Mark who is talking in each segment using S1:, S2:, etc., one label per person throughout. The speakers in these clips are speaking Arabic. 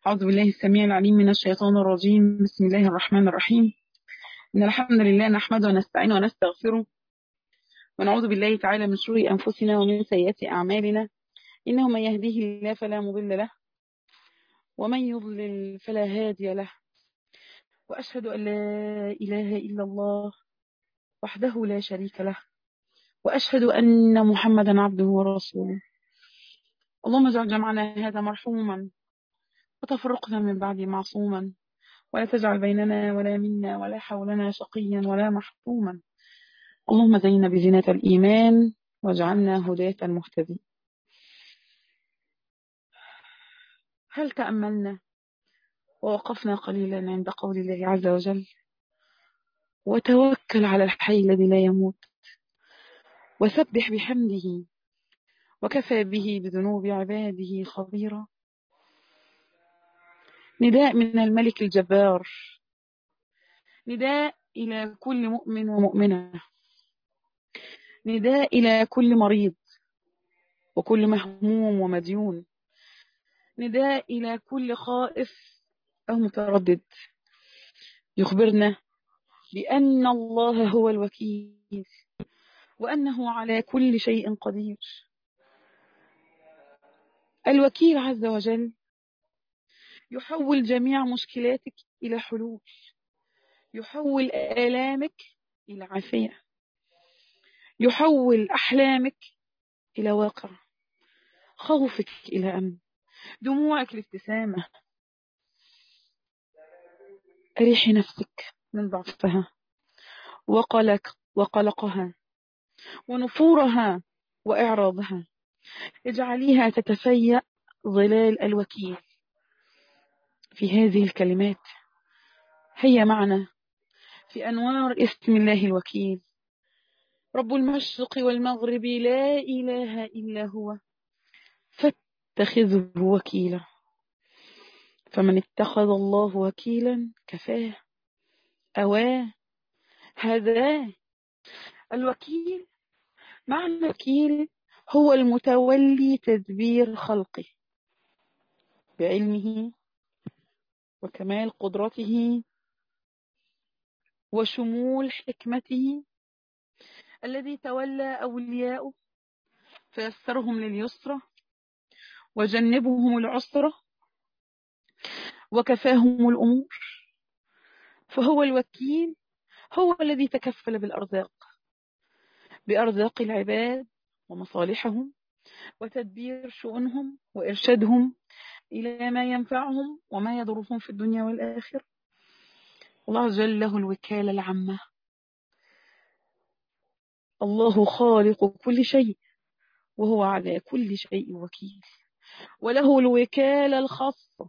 S1: أعوذ بالله السميع العليم من الشيطان الرجيم. بسم الله الرحمن الرحيم. إن الحمد لله نحمده ونستعينه ونستغفره ونعوذ بالله تعالى من شرور أنفسنا ومن سيئات أعمالنا. إنه من يهديه الله فلا مضل له ومن يضلل فلا هادي له. وأشهد أن لا إله إلا الله وحده لا شريك له، وأشهد أن محمدا عبده ورسوله. اللهم اجعل جمعنا هذا مرحوما وتفرقنا من بعد معصوما، ولا تجعل بيننا ولا منا ولا حولنا شقيا ولا محروما. اللهم زينا بزينة الإيمان واجعلنا هداة مهتدين. هل تأملنا ووقفنا قليلا عند قول الله عز وجل: وتوكل على الحي الذي لا يموت وسبح بحمده وكفى به بذنوب عباده خبيرا. نداء من الملك الجبار، نداء إلى كل مؤمن ومؤمنة، نداء إلى كل مريض وكل مهموم ومديون، نداء إلى كل خائف أو متردد، يخبرنا بأن الله هو الوكيل وأنه على كل شيء قدير. الوكيل عز وجل يحول جميع مشكلاتك إلى حلول، يحول آلامك إلى عافية، يحول أحلامك إلى واقع، خوفك إلى أمن، دموعك لابتسامة. أريحي نفسك من ضعفها وقلقها ونفورها وإعراضها، اجعليها تتفيأ ظلال الوكيل. في هذه الكلمات هي معنا في أنوار اسم الله الوكيل: رب المشرق والمغرب لا إله إلا هو فاتخذه وكيلا. فمن اتخذ الله وكيلا كفاه أواه هذا الوكيل. معنى الوكيل هو المتولي تدبير خلقه بعلمه وكمال قدرته وشمول حكمته، الذي تولى أولياءه فيسرهم لليسرى وجنبهم العسرى وكفاهم الأمور. فهو الوكيل، هو الذي تكفل بأرزاق العباد ومصالحهم وتدبير شؤونهم وإرشادهم إلى ما ينفعهم وما يضرهم في الدنيا والآخرة. الله جل له الوكالة العامة. الله خالق كل شيء وهو على كل شيء وكيل، وله الوكالة الخاصة،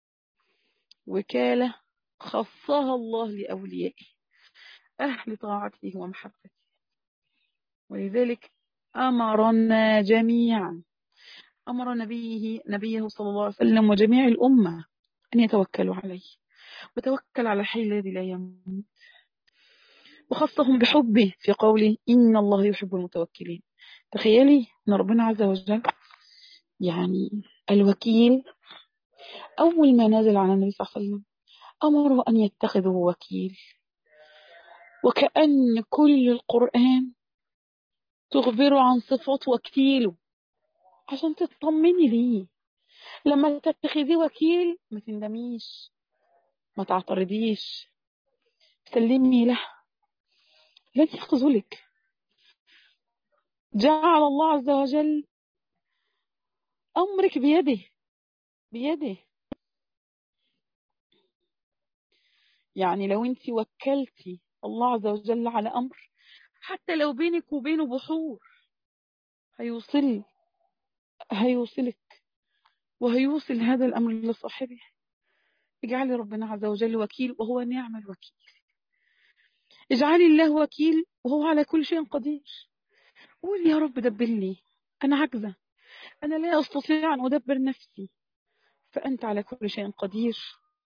S1: وكالة خصها الله لأوليائه أهل طاعته ومحبته. ولذلك أمرنا جميعا، أمر نبيه صلى الله عليه وسلم وجميع الأمة أن يتوكلوا عليه، وتوكل على الحي الذي لا يموت، وخصهم بحبه في قوله إن الله يحب المتوكلين. تخيلي أن ربنا عز وجل يعني الوكيل أول ما نزل على النبي صلى الله عليه وسلم أمره أن يتخذه وكيل، وكأن كل القرآن تخبر عن صفات وكيله عشان تطمني ليه. لما تتخذي وكيل ما تندميش، ما تعترضيش، سلمي له، لن يخذلك. جعل الله عز وجل أمرك بيده. يعني لو انت وكلتي الله عز وجل على أمر، حتى لو بينك وبينه بحور، هيوصلك وهيوصل هذا الأمر لصاحبه. اجعلي ربنا عز وجل وكيل وهو نعم الوكيل. اجعلي الله وكيل وهو على كل شيء قدير. قولي يا رب دبر لي، أنا عجزة، أنا لا أستطيع أن أدبر نفسي، فأنت على كل شيء قدير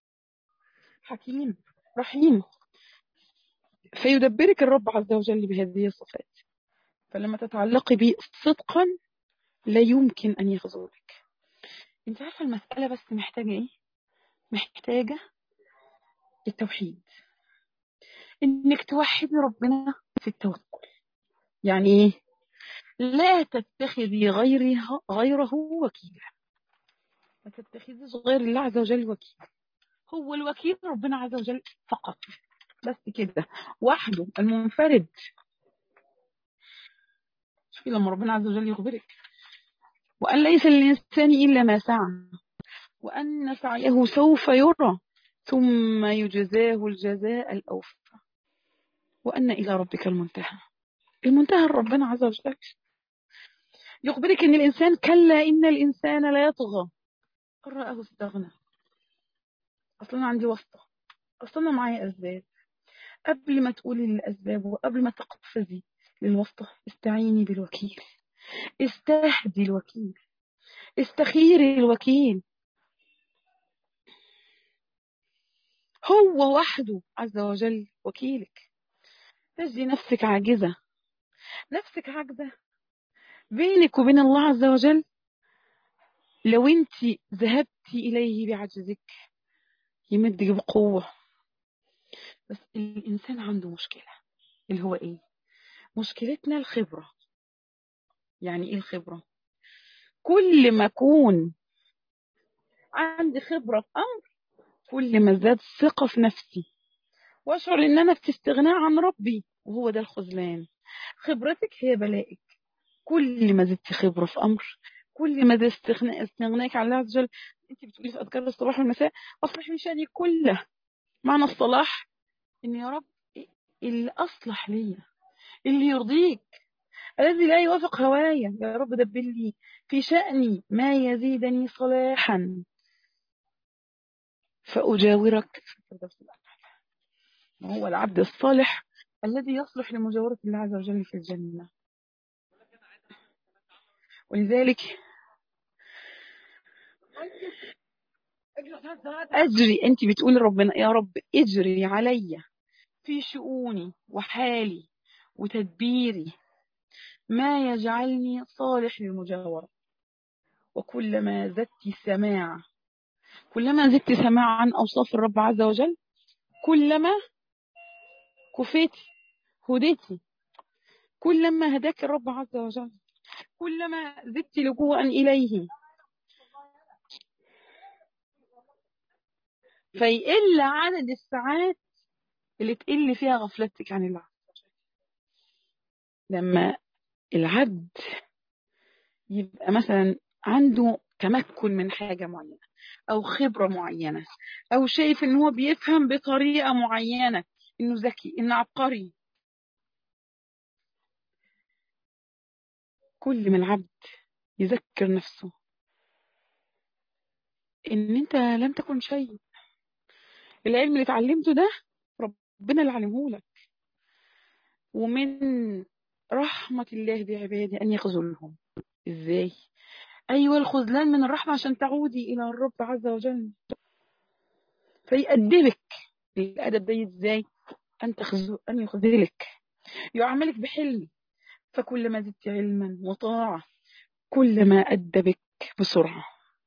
S1: حكيم رحيم. فيدبرك الرب عز وجل بهذه الصفات. فلما تتعلقي به صدقا لا يمكن أن يخذلك. انت عارفة المسألة بس محتاجة ايه؟ محتاجة التوحيد، إنك توحدي ربنا في التوكل. يعني إيه؟ لا تتخذي غيره وكيلا. ما تتخذيش غير الله عز وجل وكيل. هو الوكيل ربنا عز وجل فقط، بس كده، وحده المنفرد. شوفي لما ربنا عز وجل يخبرك وأن ليس للإنسان إلا ما سعى وأن سعيه سوف يرى ثم يجزاه الجزاء الأوفى وأن إلى ربك المنتهى. المنتهى ربنا عز وجل يخبرك إن الإنسان كلا إن الإنسان لا يطغى أن رآه استغنى. أصلا عندي واسطة، أصلا معايا أسباب. قبل ما تقولي الأسباب وقبل ما تقفزي للواسطة استعيني بالوكيل، استهدي الوكيل، استخيري الوكيل. هو وحده عز وجل وكيلك. تجدي نفسك عاجزة، نفسك عاجزة بينك وبين الله عز وجل. لو انت ذهبتي إليه بعجزك يمدك بقوة. بس الإنسان عنده مشكلة، اللي هو إيه؟ مشكلتنا الخبرة. يعني إيه الخبرة؟ كل ما أكون عندي خبرة في أمر كل ما زاد ثقة في نفسي وأشعر إن أنا في استغناء عن ربي، وهو ده الخذلان. خبرتك هي بلائك. كل ما زدت خبرة في أمر كل ما زاد استغنائك عن الله عز وجل. أنت بتقولي في أذكار الصباح والمساء أصلح من شأني كله. معنى الصلاح إن يا رب اللي أصلح لي، اللي يرضيك، الذي لا يوافق هوايا، يا رب دبر لي في شأني ما يزيدني صلاحا فأجاورك في الفردوس الأعلى. وهو العبد الصالح الذي يصلح لمجاورة الله عز وجل في الجنة. ولذلك أجري، أنت بتقول ربنا يا رب اجري علي في شؤوني وحالي وتدبيري ما يجعلني صالح للمجاورة. وكلما زدت سماع عن أوصاف الرب عز وجل كلما كفيتي هديتي. كلما هداك الرب عز وجل كلما زدت لجوءا إليه فيقل عدد الساعات اللي تقل فيها غفلتك عن الله. لما العبد يبقى مثلا عنده تمكن من حاجة معينة أو خبرة معينة أو شايف إن هو بيفهم بطريقة معينة، إنه ذكي، إنه عبقري، كل ما العبد يذكر نفسه إن أنت لم تكن شيء. العلم اللي اتعلمته ده ربنا اللي علمه لك. ومن رحمة الله بعباده أن يخذلهم. إزاي؟ أيوة، الخذلان من الرحمة عشان تعودي إلى الرب عز وجل فيأدبك. الأدب ده إزاي؟ أن يخذلك، يعاملك بحلم. فكلما زدت علما وطاعة كلما أدبك بسرعة.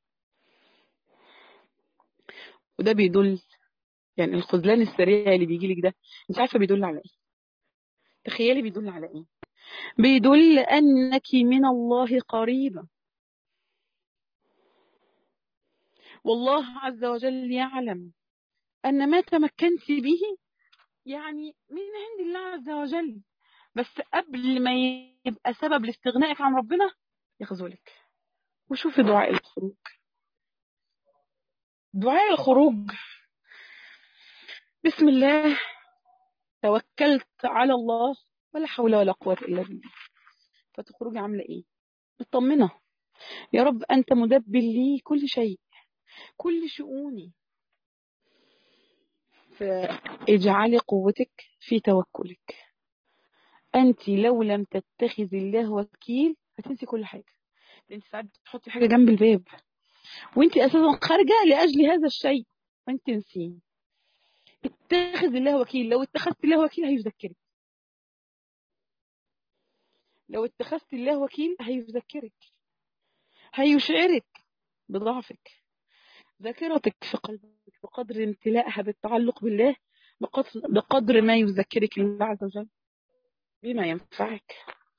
S1: وده بيدل، يعني الخذلان السريع اللي بيجي لك ده مش عارفة بيدل على إيه. تخيلي بيدل على إيه؟ بيدل أنك من الله قريبة، والله عز وجل يعلم أن ما تمكنت به يعني من عند الله عز وجل. بس قبل ما يبقى سبب لاستغنائك عن ربنا يخذلك. وشوفي دعاء الخروج. دعاء الخروج: بسم الله توكلت على الله ولا حول ولا قوة إلا بالله. فتخرجي عاملة إيه؟ مطمنة، يا رب أنت مدبر لي كل شيء، كل شؤوني. فاجعلي قوتك في توكلك. أنت لو لم تتخذي الله وكيل هتنسي كل حاجة. أنت ساعات بتحطي حاجة جنب الباب وأنت أساسا خارجة لأجل هذا الشيء وأنت تنسيه. اتخذ الله وكيل. لو اتخذت الله وكيل هيذكرك. لو اتخذت الله وكيل هيذكرك، هيشعرك بضعفك. ذاكرتك في قلبك بقدر امتلاءها بالتعلق بالله، بقدر ما يذكرك الله عز وجل بما ينفعك،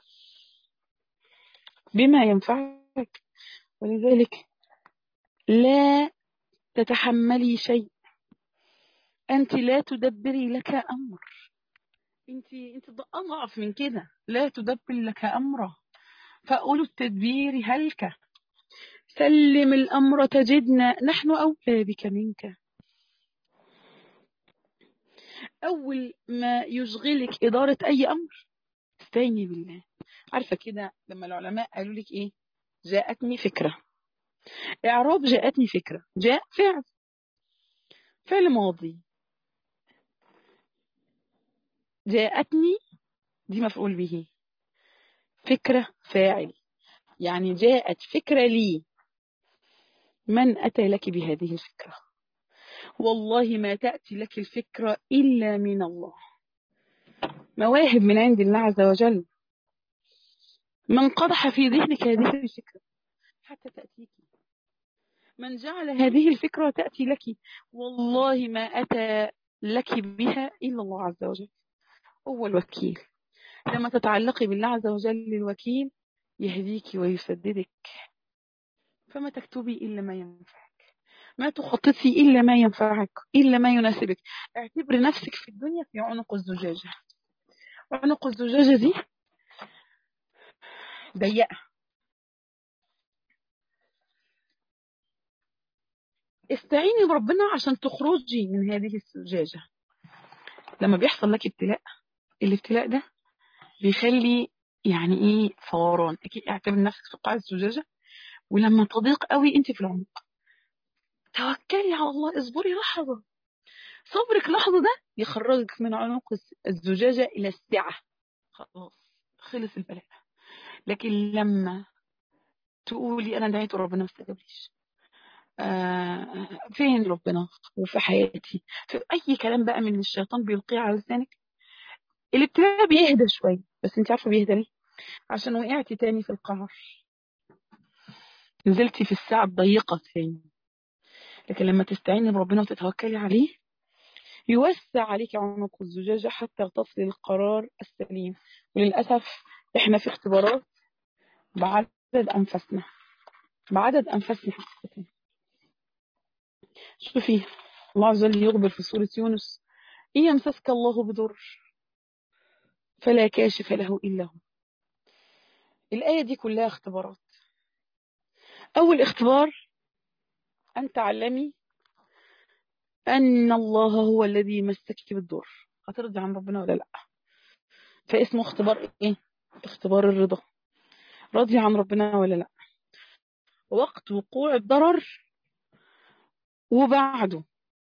S1: بما ينفعك. ولذلك لا تتحملي شيء، أنت لا تدبري لك أمر، أنت أضعف من كده، لا تدبر لك أمره، فأولو التدبير هلك، سلم الأمر تجدنا نحن أولى بك منك. أول ما يشغلك إدارة أي أمر استعيني بالله. عارفة كده لما العلماء قالوا لك إيه؟ جاءتني فكرة، إعراب جاءتني فكرة، جاء فعل، فعل ماضي، جاءتني دي مفعول به، فكرة فاعل، يعني جاءت فكرة لي، من أتى لك بهذه الفكرة؟ والله ما تأتي لك الفكرة إلا من الله، مواهب من عند الله عز وجل، من قدح في ذهنك هذه الفكرة حتى تأتيك، من جعل هذه الفكرة تأتي لك، والله ما أتى لك بها إلا الله عز وجل، هو الوكيل. لما تتعلقي بالله عز وجل الوكيل يهديك ويسددك، فما تكتبي إلا ما ينفعك، ما تخططي إلا ما ينفعك، إلا ما يناسبك. اعتبر نفسك في الدنيا في عنق الزجاجة، عنق الزجاجة دي ضيقة، استعيني بربنا عشان تخرجي من هذه الزجاجة. لما بيحصل لك ابتلاء، الابتلاء ده بيخلي يعني ايه فوران، اعتبر نفسك في قاع الزجاجة، ولما تضيق قوي انت في العمق، توكلي على الله، اصبري لحظة، صبرك لحظة ده يخرجك من عنق الزجاجة إلى السعة، خلاص خلص البلاء. لكن لما تقولي أنا دعيت وربنا ما استجابليش، فين ربنا وفي حياتي، في أي كلام بقى من الشيطان بيلقيه على لسانك، الابتلاء بيهدى شوية. بس انت عارفة بيهدى ليه؟ عشان وقعتي تاني في القعر، نزلتي في الساعة الضيقة تاني. لكن لما تستعيني بربنا وتتوكلي عليه يوسع عليك عنق الزجاجة حتى تصل القرار السليم. وللأسف احنا في اختبارات بعدد أنفسنا، بعدد أنفسنا حقيقة. شوفي الله عز وجل يخبر في سورة يونس: إن يمسسك الله بضر فلا كاشف له إلا هو. الآية دي كلها اختبارات. أول اختبار أن تعلمي أن الله هو الذي يمسك بالضر، هترضي عن ربنا ولا لأ؟ فاسمه اختبار إيه؟ اختبار الرضا، راضي عن ربنا ولا لأ؟ وقت وقوع الضرر وبعده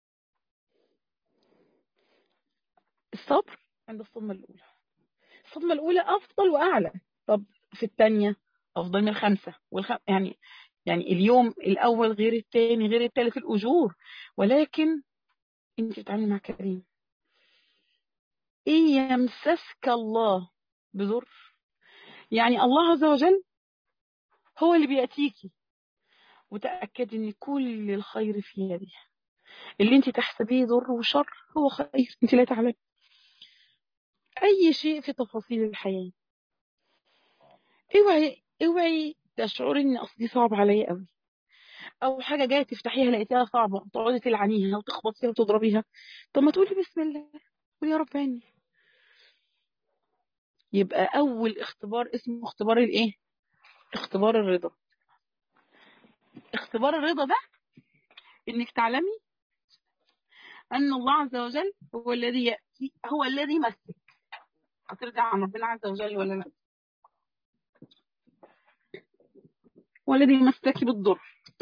S1: الصبر عند الصدمة الأولى. الصدمة الأولى أفضل وأعلى، طب في الثانية أفضل من الخمسة يعني اليوم الأول غير الثاني غير الثالث الأجور. ولكن أنت بتتعاملي مع كريم. إن يمسسك الله بضر، يعني الله عز وجل هو اللي بيأتيكي، وتأكدي ان كل الخير في يده، اللي انت تحسبيه ضر وشر هو خير، انت لا تعلمي اي شيء في تفاصيل الحياة. اوعي تشعري ان اصل دي صعب عليا قوي، او حاجة جاية تفتحيها لقيتيها صعبة تقعدي تلعنيها وتخبطيها وتضربيها. طب ما تقولي بسم الله، قولي يا رب عني. يبقى اول اختبار اسمه اختبار الايه؟ اختبار الرضا. اختبار الرضا ده انك تعلمي ان الله عز وجل هو الذي يأتي، هو الذي يمسك. هترجع عن ربنا عز وجل ولا لا؟ هو الذي يمسك بالضر.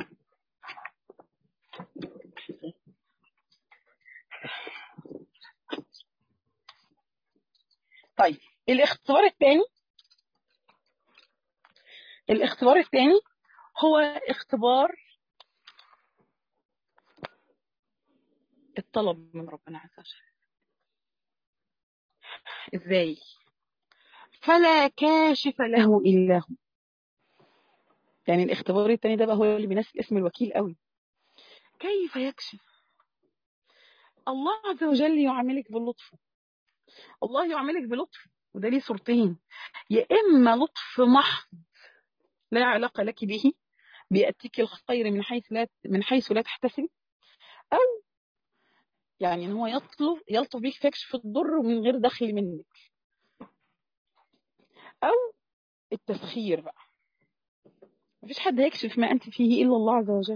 S1: طيب الاختبار الثاني، الاختبار الثاني هو اختبار الطلب من ربنا عز وجل. ازاي؟ فلا كاشف له الا هو. يعني الاختبار الثاني ده بقى هو اللي بيناسب اسم الوكيل قوي. كيف يكشف؟ الله عز وجل يعاملك باللطف. الله يعاملك بلطف، وده ليه صورتين: يا إما لطف محض لا علاقة لك به، بيأتيك الخير من حيث لا تحتسب، أو يعني إن هو يلطف بيك فيكشف الضر من غير دخل منك، أو التسخير بقى. مفيش حد هيكشف ما أنت فيه إلا الله عز وجل.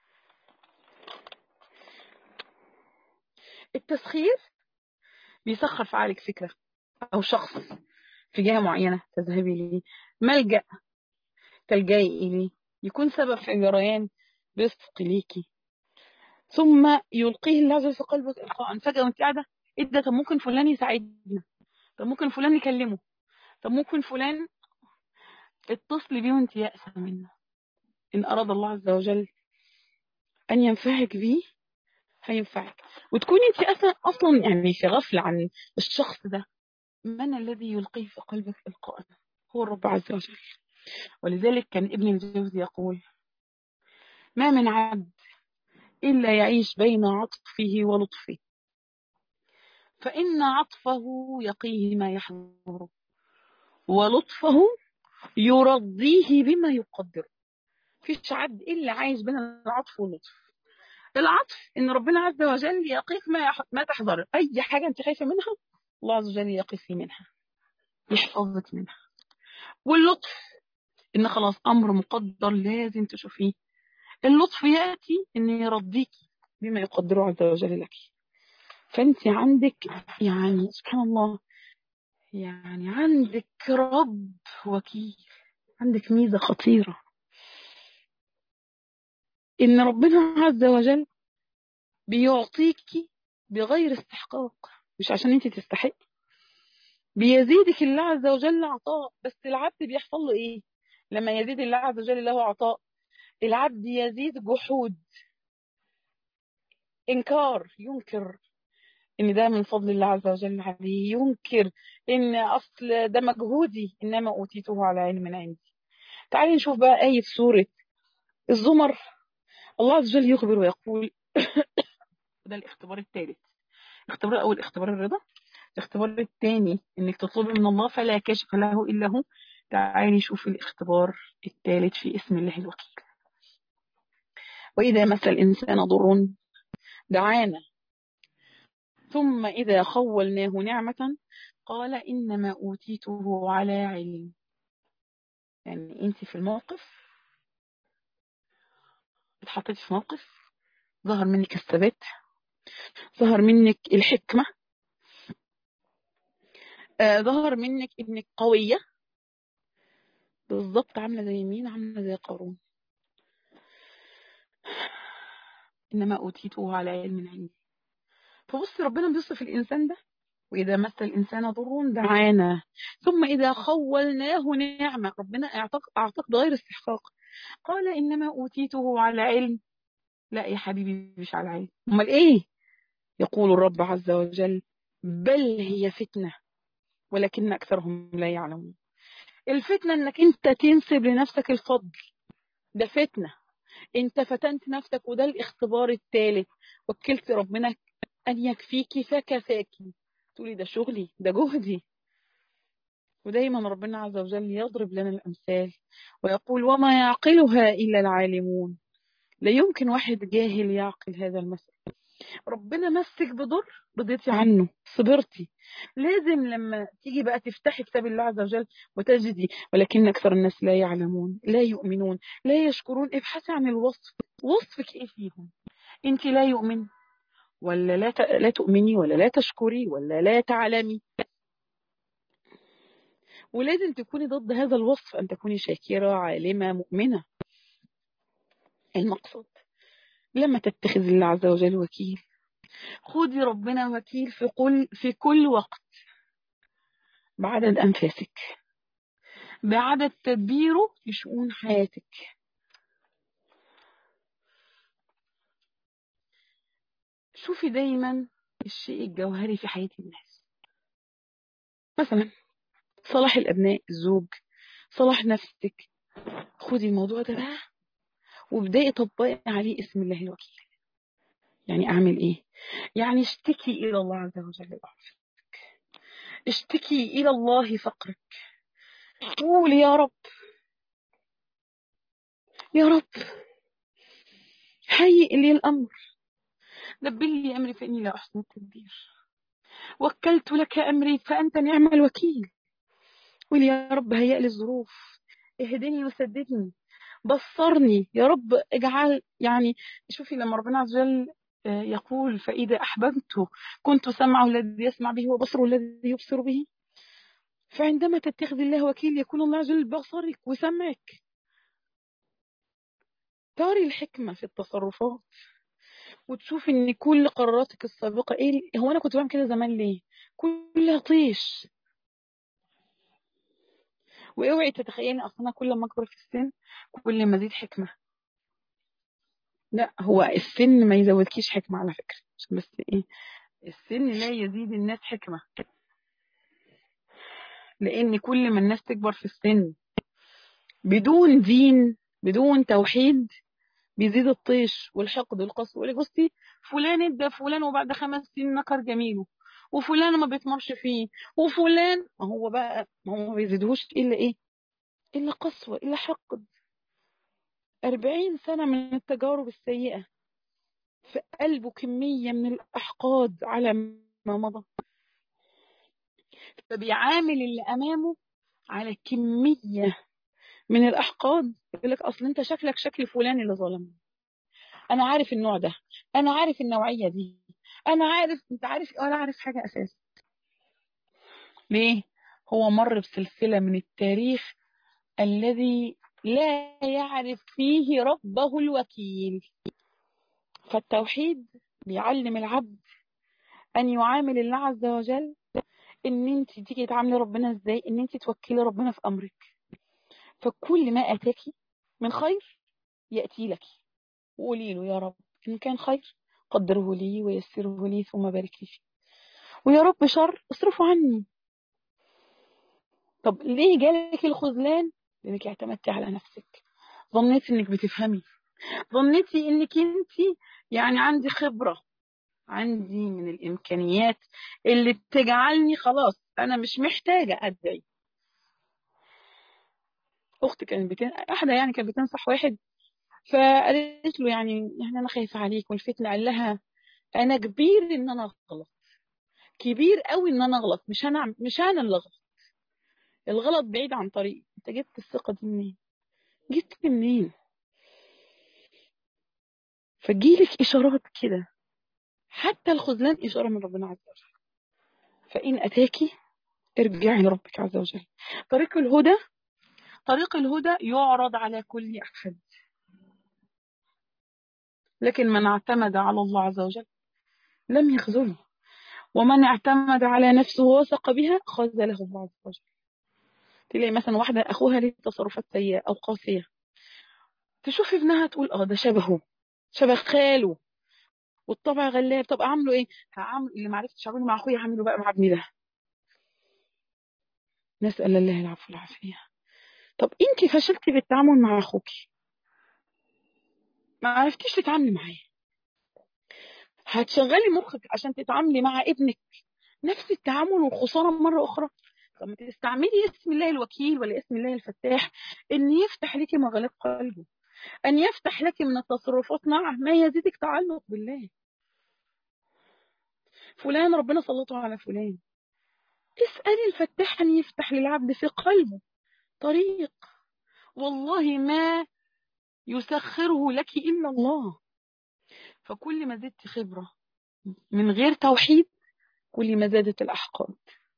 S1: التسخير بيسخر في عقلك فكرة أو شخص في جهة معينة تذهبي ليه، ملجأ تلجأي إليه، يكون سبب في جريان رزق ليكي، ثم يلقيه الله عز وجل في قلبك إلقاء فجأة وأنت قاعدة: إيه ده؟ طب ممكن فلان يساعدنا، طب ممكن فلان يكلمه، طب ممكن فلان اتصلي بيه وأنت يائسة منه. إن أراد الله عز وجل أن ينفعك بيه هينفعك، وتكوني أنت أصلا يعني في غفلة عن الشخص ده. من الذي يلقيه في قلبك إلقاء؟ هو الرب عز وجل. ولذلك كان ابن الجوزي يقول: ما من عبد إلا يعيش بين عطفه ولطفه، فإن عطفه يقيه ما يحضره، ولطفه يرضيه بما يقدره. فيش عبد إلا عايش بين العطف واللطف. العطف إن ربنا عز وجل يقيك ما تحضر، أي حاجة أنت خايفة منها الله عز وجل يقيك منها، يحفظك منها. واللطف إن خلاص أمر مقدر لازم تشوفيه. اللطف يأتي إن يرضيك بما يقدره عز وجل لك. فأنت عندك يعني سبحان الله، يعني عندك رب وكيل، عندك ميزة خطيرة إن ربنا عز وجل بيعطيكي بغير استحقاق، مش عشان انت تستحق. بيزيدك الله عز وجل عطاء، بس العبد بيحصل له ايه لما يزيد الله عز وجل له عطاء؟ العبد يزيد جحود، انكار، ينكر ان ده من فضل الله عز وجل عليه، ينكر ان اصل ده مجهودي، انما اوتيته على علم عندي. تعالي نشوف بقى آية سورة الزمر. الله عز وجل يخبر ويقول ده الاختبار الثالث. الاختبار الأول اختبار الرضا، الاختبار الثاني انك تطلبي من الله فلا كاشف له الا هو. تعالي شوفي الاختبار الثالث في اسم الله الوكيل. واذا مس الانسان ضر دعانا ثم اذا خولناه نعمه قال انما اوتيته على علم. يعني انت في الموقف، اتحطيتي في موقف، ظهر منك الثبات، ظهر منك الحكمه، ظهر منك انك قويه. بالظبط عامله زي مين؟ عامله زي قارون. انما اوتيته على علم عندي. فبص ربنا بيوصف الانسان ده: واذا مس الانسان ضر دعانا ثم اذا خولناه نعمه، ربنا اعطاك بغير استحقاق، قال انما اوتيته على علم. لا يا حبيبي مش على علم، امال ايه؟ يقول الرب عز وجل: بل هي فتنه ولكن اكثرهم لا يعلمون. الفتنه انك انت تنسب لنفسك الفضل، ده فتنه. انت فتنت نفسك، وده الاختبار الثالث. وكلت ربنا ان يكفيكي فكفاكي، تقولي ده شغلي، ده جهدي. ودايما ربنا عز وجل يضرب لنا الامثال ويقول: وما يعقلها الا العالمون. لا يمكن واحد جاهل يعقل هذا المثل. ربنا مسك بضر، رضيتي عنه، صبرتي. لازم لما تيجي بقى تفتحي كتاب الله عز وجل وتجدي ولكن اكثر الناس لا يعلمون، لا يؤمنون، لا يشكرون، ابحثي عن الوصف. وصفك ايه فيهم؟ انت لا يؤمن، ولا لا تؤمني، ولا لا تشكري، ولا لا تعلمي؟ ولازم تكوني ضد هذا الوصف، أن تكوني شاكرة عالمة مؤمنة. المقصود لما تتخذ الله عز وجل وكيل، خذي ربنا وكيل في كل وقت، بعدد أنفاسك، بعدد تدبيره في شؤون حياتك. شوفي دايما الشيء الجوهري في حياة الناس، مثلا صلاح الأبناء، الزوج، صلاح نفسك. خذي الموضوع ده بقى وابدأي طبقي عليه اسم الله الوكيل. يعني أعمل إيه؟ يعني اشتكي إلى الله عز وجل ضعفك، اشتكي إلى الله فقرك، قول يا رب، يا رب هيئ لي الأمر، دبر لي أمري فإني لا أحسن التدبير، وكلت لك أمري فأنت نعم الوكيل. قول يا رب هيئ لي الظروف، اهدني وسددني، بصرني يا رب، اجعل يعني. شوفي لما ربنا عز وجل يقول فإذا أحببته كنت سمعه الذي يسمع به وبصره الذي يبصر به، فعندما تتخذ الله وكيل يكون الله عز وجل بصرك وسمعك. تري الحكمة في التصرفات وتشوفي ان كل قراراتك السابقة ايه، هو انا كنت بعمل كده زمان ليه، كلها طيش. واوعي تتخيلي اصلا كل ما اكبر في السن كل ما ازيد حكمة. لا، هو السن ما يزودكيش حكمة على فكرة، عشان بس ايه، السن لا يزيد الناس حكمة، لان كل ما الناس تكبر في السن بدون دين بدون توحيد بيزيد الطيش والحقد والقسوة. يقول لك بصي فلان ادى فلان وبعد 5 سنين نكر جميله، وفلان ما بيتمرش فيه، وفلان ما هو بقى ما هو ما بيزيدهوش الا ايه، الا قسوة الا حقد. 40 سنة من التجارب السيئة في قلبه كمية من الأحقاد على ما مضى، فبيعامل اللي أمامه على كمية من الأحقاد. يقول لك أصل أنت شكلك شكل فلان اللي ظلمني، أنا عارف النوع ده، أنا عارف النوعية دي، أنا عارف، أنت عارف ولا عارف حاجة أساسا. ليه؟ هو مر بسلسلة من التاريخ الذي لا يعرف فيه ربه الوكيل. فالتوحيد بيعلم العبد أن يعامل الله عز وجل، ان انت تيجي تعاملي ربنا ازاي، ان انت توكلي ربنا في امرك. فكل ما اتاكي من خير ياتي لك، وقولي له يا رب ان كان خير قدره لي ويسره لي ثم بارك لي فيه، ويا رب شر اصرفه عني. طب ليه جالك الخذلان؟ لانك اعتمدتي على نفسك، ظنيتي انك بتفهمي، ظنيتي انك انت يعني عندي خبرة، عندي من الامكانيات اللي بتجعلني خلاص انا مش محتاجة ادعي. اختي كانت واحدة يعني كانت بتنصح واحد، فقالت له يعني انا خايفة عليك والفتنة. قال لها انا كبير ان انا اغلط، كبير قوي ان انا اغلط، مش انا اللي اغلط، الغلط بعيد عن طريقي. انت جبت الثقة دي منين؟ جبت منين؟ فجيلك اشارات كده، حتى الخذلان اشارة من ربنا عز وجل. فان اتاكي ارجعي لربك عز وجل. طريق الهدى، طريق الهدى يعرض على كل احد، لكن من اعتمد على الله عز وجل لم يخذله، ومن اعتمد على نفسه ووثق بها خذله الله عز وجل. تلاقي مثلا واحدة أخوها ليه تصرفات سيئة أو قاسية، تشوف ابنها تقول اه ده شبهه، شبه خاله، والطبع غلاب، طب أعمله إيه؟ هعمل اللي ما عرفتش أعمله مع أخويا هعمله بقى مع ابني ده. نسأل الله العفو والعافية. طب أنت فشلتي بالتعامل مع أخوك، ما عرفتيش تتعاملي معاه، هتشغلي مخك عشان تتعاملي مع ابنك نفس التعامل والخسارة مرة أخرى. طب ما تستعملي اسم الله الوكيل ولا اسم الله الفتاح إن يفتح لك مغاليق قلبه، أن يفتح لك من التصرفات معه ما يزيدك تعلق بالله. فلان ربنا سلطه على فلان، اسألي الفتاح أن يفتح للعبد في قلبه طريق، والله ما يسخره لك إلا الله. فكل ما زدت خبرة من غير توحيد كل ما زادت الأحقاد،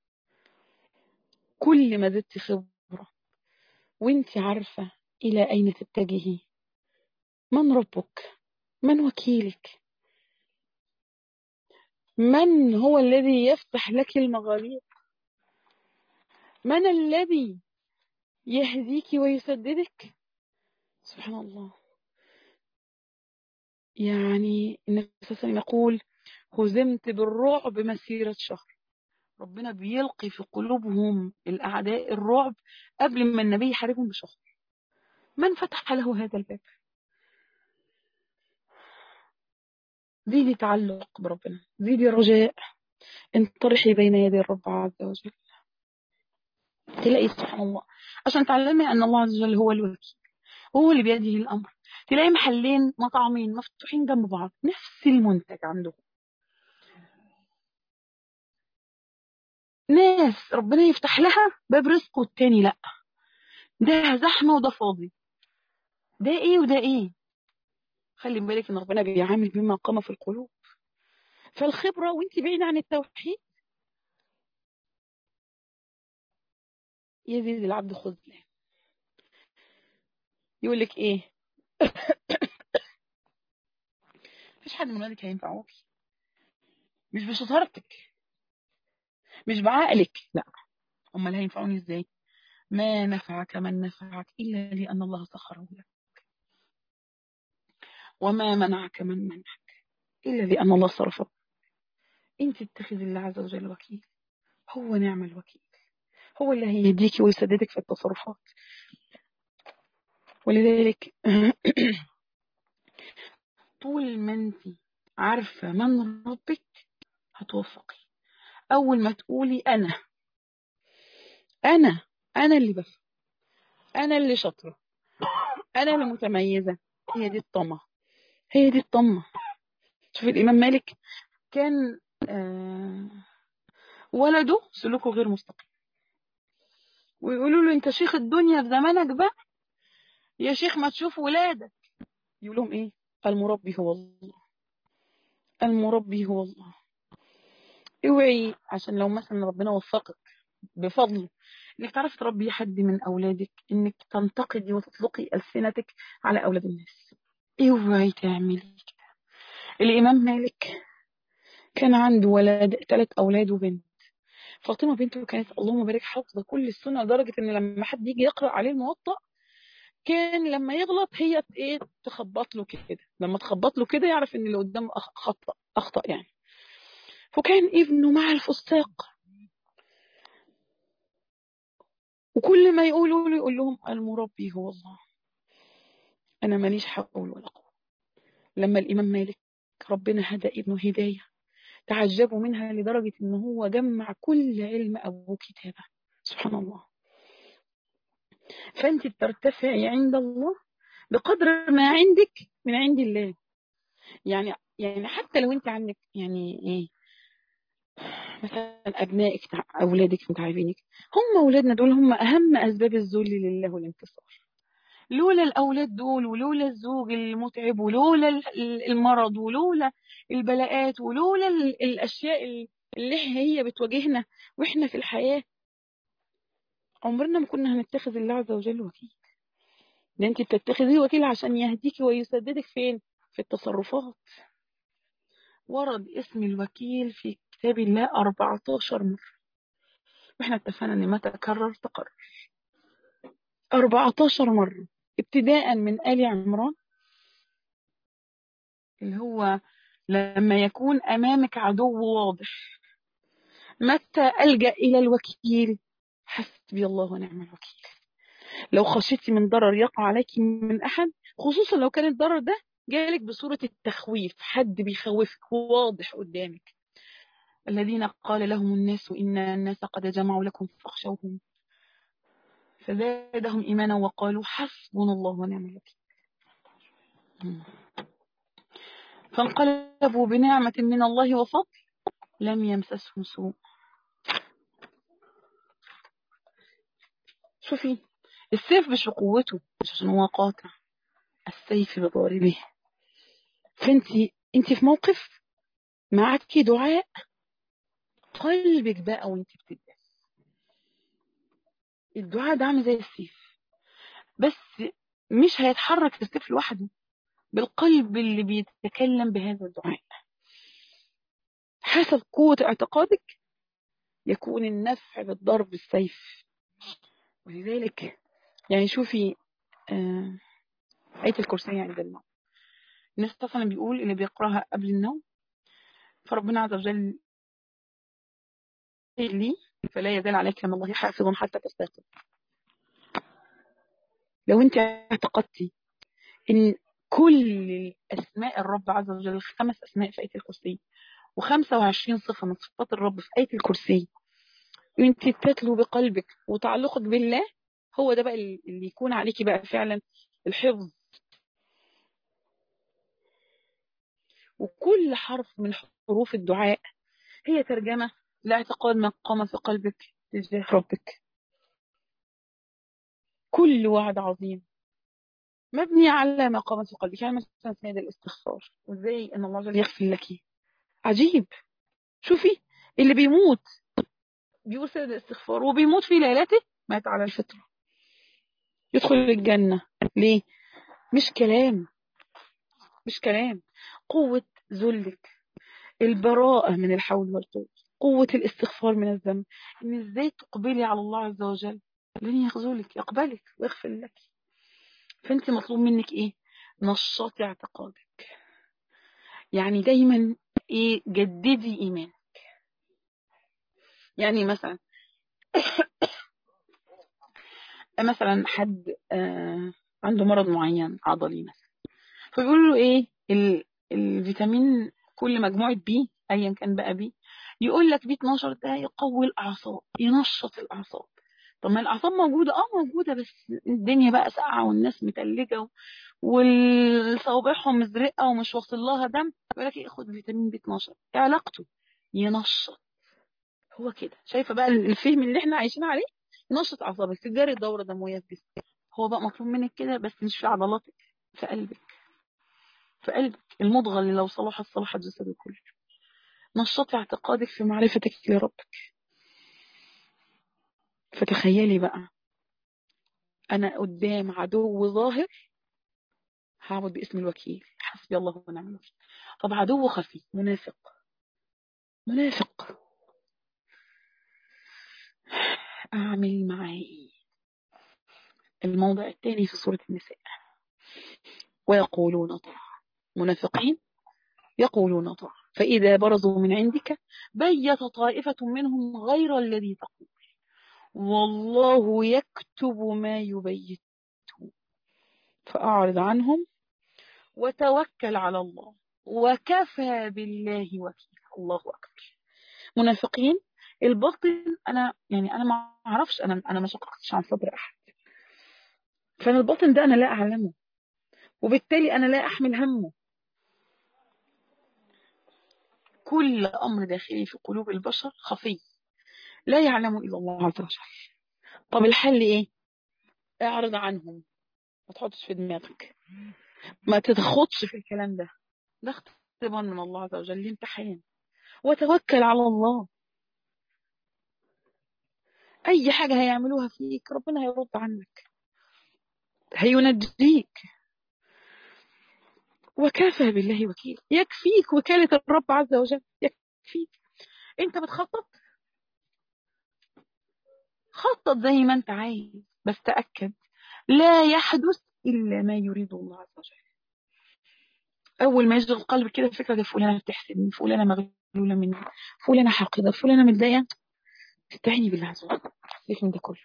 S1: كل ما زدت خبرة وانت عارفة إلى أين تتجهي، من ربك، من وكيلك، من هو الذي يفتح لك المغاليق، من الذي يهديك ويسددك. سبحان الله. يعني النبي صلى الله عليه وسلم يقول هزمت بالرعب مسيرة شهر. ربنا بيلقي في قلوبهم الأعداء الرعب قبل ما النبي يحاربهم بشهر. من فتح له هذا الباب؟ زيدي تعلق بربنا، زيدي رجاء، انطرحي بين يدي الرب عز وجل. تلاقي سبحان الله، عشان تعلمي أن الله عز وجل هو الوكيل، هو اللي بيده الأمر. تلاقي محلين مطعمين مفتوحين جنب بعض، نفس المنتج عندهم، ناس ربنا يفتح لها باب رزق والتاني لا، ده زحمة وده فاضي، ده ايه وده ايه. خلي بالك ان ربنا بيعامل بما قام في القلوب. فالخبرة وانت بعيدة عن التوحيد يزيد العبد خذلان. يقول لك ايه؟ مفيش حد من ولادك هينفعوك، مش بشطارتك، مش بعقلك، لا. امال هينفعوني ازاي؟ ما نفعك من نفعك الا لان الله سخره لك، وما منعك من منعك الا لان الله صرفه. انت اتخذي الله عز وجل وكيل، هو نعم الوكيل، هو اللي هيهديكي ويسددك في التصرفات. ولذلك طول ما انت عارفة من ربك هتوفقي. اول ما تقولي انا انا اللي بفهم، انا اللي شاطرة، انا اللي متميزة، هي دي الطمع، هي دي الطمع. شوف الامام مالك كان ولده سلوكه غير مستقيم، ويقولوا له انت شيخ الدنيا في زمانك بقى، يا شيخ ما تشوف ولادك. يقول لهم ايه؟ المربي هو الله، المربي هو الله. اوعي عشان لو مثلا ربنا وفقك بفضله انك تعرفي تربي حد من اولادك، انك تنتقدي وتطلقي السنتك على اولاد الناس. اوعي تعملي كده. الامام مالك كان عنده ولد، 3 اولاد وبنت. فاطمه بنته كانت اللهم بارك حافظه كل السنه، لدرجه ان لما حد يجي يقرا عليه الموطأ كان لما يغلط هي ايه تخبط له كده، لما تخبط له كده يعرف ان اللي قدامه اخطأ يعني. فكان ابنه مع الفساق، وكل ما يقولوا له يقول لهم المربي هو الله، انا ماليش حول ولا قوه. لما الامام مالك ربنا هدى ابنه هدايه تعجبوا منها لدرجه ان هو جمع كل علم ابوه كتابه. سبحان الله. فانت ترتفعي عند الله بقدر ما عندك من عند الله. يعني حتى لو انت عندك يعني ايه، مثلا ابنائك اولادك متعبينك، هم اولادنا دول هم اهم اسباب الذل لله والانتصار. لولا الأولاد دول، ولولا الزوج المتعب، ولولا المرض، ولولا البلاءات، ولولا الأشياء اللي هي بتواجهنا وإحنا في الحياة، عمرنا ما كنا هنتخذ الله عز وجل وكيل. ده أنت بتتخذيه وكيل عشان يهديك ويسددك فين؟ في التصرفات. ورد اسم الوكيل في كتاب الله 14 مرة، وإحنا اتفقنا إن ما تكرر تقرر. 14 مرة، ابتداء من آل عمران اللي هو لما يكون أمامك عدو واضح، متى ألجأ إلى الوكيل؟ حسبي الله ونعم الوكيل. لو خشيتي من ضرر يقع عليك من أحد، خصوصا لو كان الضرر ده جالك بصورة التخويف، حد بيخوفك واضح قدامك. الذين قال لهم الناس إن الناس قد جمعوا لكم فاخشوهم فزادهم إيمانا وقالوا حسبنا الله ونعم الوكيل. فانقلبوا بنعمة من الله وفضل لم يمسسهم سوء. شوفي، السيف مش بقوته، مش عشان هو قاطع، السيف بضاربه. فانت في موقف معاكي دعاء، قلبك بقى وانت بتدعي. الدعاء ده عامل زي السيف، بس مش هيتحرك السيف لوحده، بالقلب اللي بيتكلم بهذا الدعاء. حسب قوة اعتقادك يكون النفع بالضرب بالسيف. ولذلك يعني شوفي آية الكرسي عند النوم، الناس طبعا بيقول اللي بيقراها قبل النوم فربنا عز وجل لي فلا يزال عليك من الله حافظ حتى تستيقظ. لو انت اعتقدتي ان كل الأسماء الرب عز وجل 5 أسماء في آية الكرسي، و25 صفة من صفات الرب في آية الكرسي، انت تتلو بقلبك وتعلقك بالله، هو ده بقى اللي يكون عليكي بقى فعلا الحفظ. وكل حرف من حروف الدعاء هي ترجمة لاعتقاد ما قام في قلبك تجاه ربك. كل وعد عظيم مبني على ما قام في قلبك، يعني مثلا سيد الاستغفار، وازاي ان الله عز وجل يغفر لك. عجيب. شوفي، اللي بيموت بيقول سيد الاستغفار وبيموت في ليلته مات على الفطرة، يدخل الجنة. ليه؟ مش كلام، مش كلام. قوة ذلك، البراءة من الحول والقوة، قوة الاستغفار من الذنب، ان ازاي تقبلي على الله عز وجل لن يخذلك، يقبلك ويغفر لك. فانت مطلوب منك ايه؟ نشاطي اعتقادك، يعني دايما ايه، جددي ايمان. يعني مثلا حد عنده مرض معين عضلي مثلا، فبيقولوا له ايه الفيتامين كل مجموعة بي ايا كان بقى بي، يقول لك بي 12 ده يقوي الاعصاب، ينشط الاعصاب. طب ما الاعصاب موجودة، موجودة، بس الدنيا بقى ساقعة والناس متلجة والصوابعهم مزرقة ومش واصل لها دم، يقول لك ايه، خد فيتامين بي 12. ايه علاقته؟ ينشط. هو كده، شايفة بقى الفهم اللي احنا عايشين عليه، ينشط اعصابك، تجاري الدورة الدموية في جسمك. هو بقى مطلوب منك كده، بس مش في عضلاتك، في قلبك. في قلبك المضغة اللي لو صلحت صلح الجسد كله. نشطي اعتقادك في معرفتك لربك. فتخيلي بقى، انا قدام عدو ظاهر هعبد باسم الوكيل، حسبي الله ونعم الوكيل. طب عدو خفي، منافق، منافق، اعمل معاه ايه؟ الموضع الثاني في سورة النساء، ويقولون طاعة. منافقين يقولون طاعة، فإذا برزوا من عندك بيت طائفة منهم غير الذي تقول، والله يكتب ما يبيتون، فأعرض عنهم وتوكل على الله وكفى بالله وكيلا. الله أكبر. منافقين الباطن، أنا ما أعرفش، أنا ما شققتش عن صدر أحد، فأنا الباطن ده أنا لا أعلمه، وبالتالي أنا لا أحمل همه. كل أمر داخلي في قلوب البشر خفي لا يعلم إلا الله عز وجل. طب الحل إيه؟ اعرض عنهم، ما تحطش في دماغك، ما تتخطش في الكلام ده، ده اختبار من الله عز وجل، امتحان. وتوكل على الله. أي حاجة هيعملوها فيك ربنا هيرد عنك، هينجيك. وكفى بالله وكيل، يكفيك وكالة الرب عز وجل، يكفيك. انت بتخطط، خطط زي ما انت عايز، بس تأكد لا يحدث إلا ما يريد الله عز وجل. أول ما يشغل قلبك كده فكرة ده فلانة بتحسدني، فلانة مغلولة مني، فلانة حاقدة، فلانة متضايقة، استعيني بالله عز وجل، سيبك من ده كله،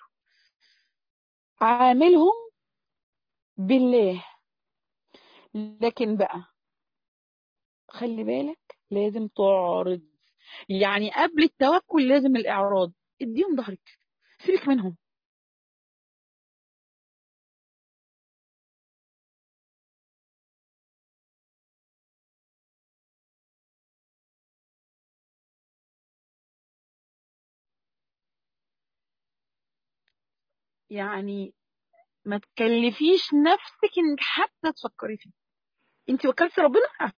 S1: عاملهم بالله. لكن بقى خلي بالك، لازم تعرض، يعني قبل التوكل لازم الإعراض. اديهم ظهرك، سيبك منهم. يعني ما تكلفيش نفسك انك حتى تفكري فيه. انت وكلتي ربنا